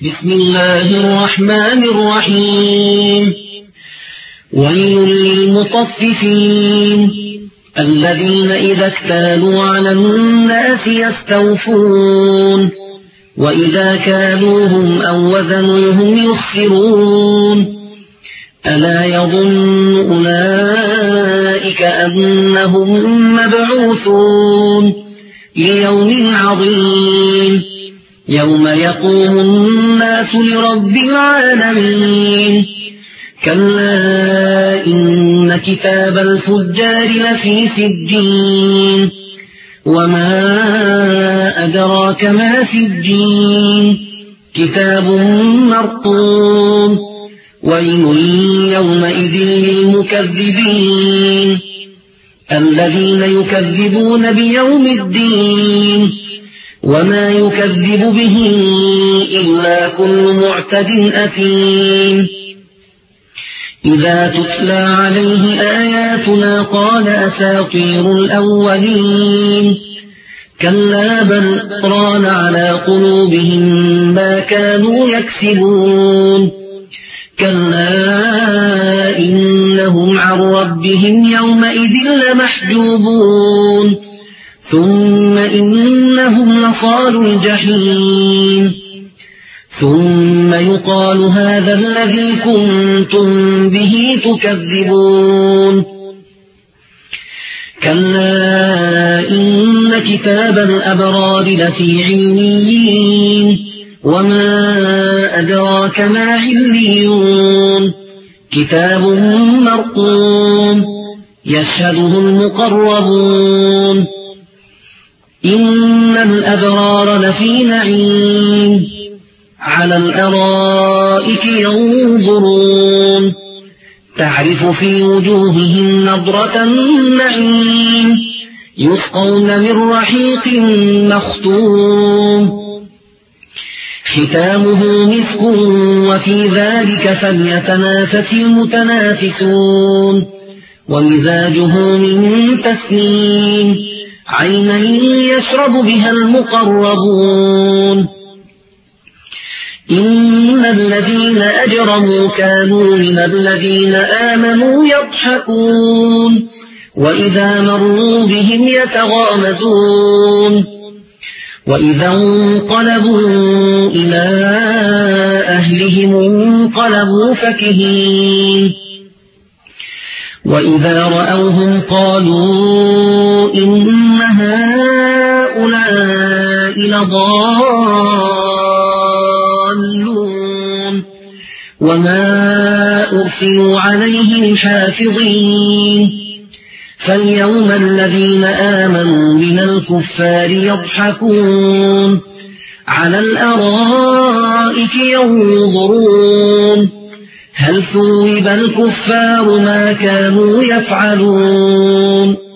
بسم الله الرحمن الرحيم ويل للمطففين الذين إذا اكتالوا على الناس يستوفون وإذا كالوهم أو وزنوهم يخسرون ألا يظن أولئك أنهم مبعوثون ليوم عظيم يوم يقوم الناس لرب العالمين كلا إن كتاب الفجار لفي سجين وما أدراك ما سجين كتاب مرقوم ويل يومئذ للمكذبين الذين يكذبون بيوم الدين وما يكذب به إلا كل معتد أثيم إذا تتلى عليه آياتنا قال أساطير الأولين كلا بل ران على قلوبهم ما كانوا يكسبون كلا إنهم عن ربهم يومئذ لمحجوبون ثم إنهم لصالوا الجحيم ثم يقال هذا الذي كنتم به تكذبون كلا إن كتاب الأبرار لفي عليين وما أدراك ما عليون كتاب مرقوم يشهده المقربون إن الأبرار لفي نعيم على الأرائك ينظرون تعرف في وجوههم نضرة النعيم يسقون من رحيق مختوم ختامه مسك وفي ذلك فليتنافس المتنافسون ومزاجه من تسنيم عينا يشرب بها المقربون إن الذين أجرموا كانوا من الذين آمنوا يضحكون وإذا مروا بهم يتغامزون وإذا انقلبوا إلى أهلهم انقلبوا فكهين وإذا رأوهم قالوا إن هؤلاء لضالون وما أرسلوا عليهم حافظين فاليوم الذين آمنوا من الكفار يضحكون على الأرائك ينظرون هل ثوب الكفار ما كانوا يفعلون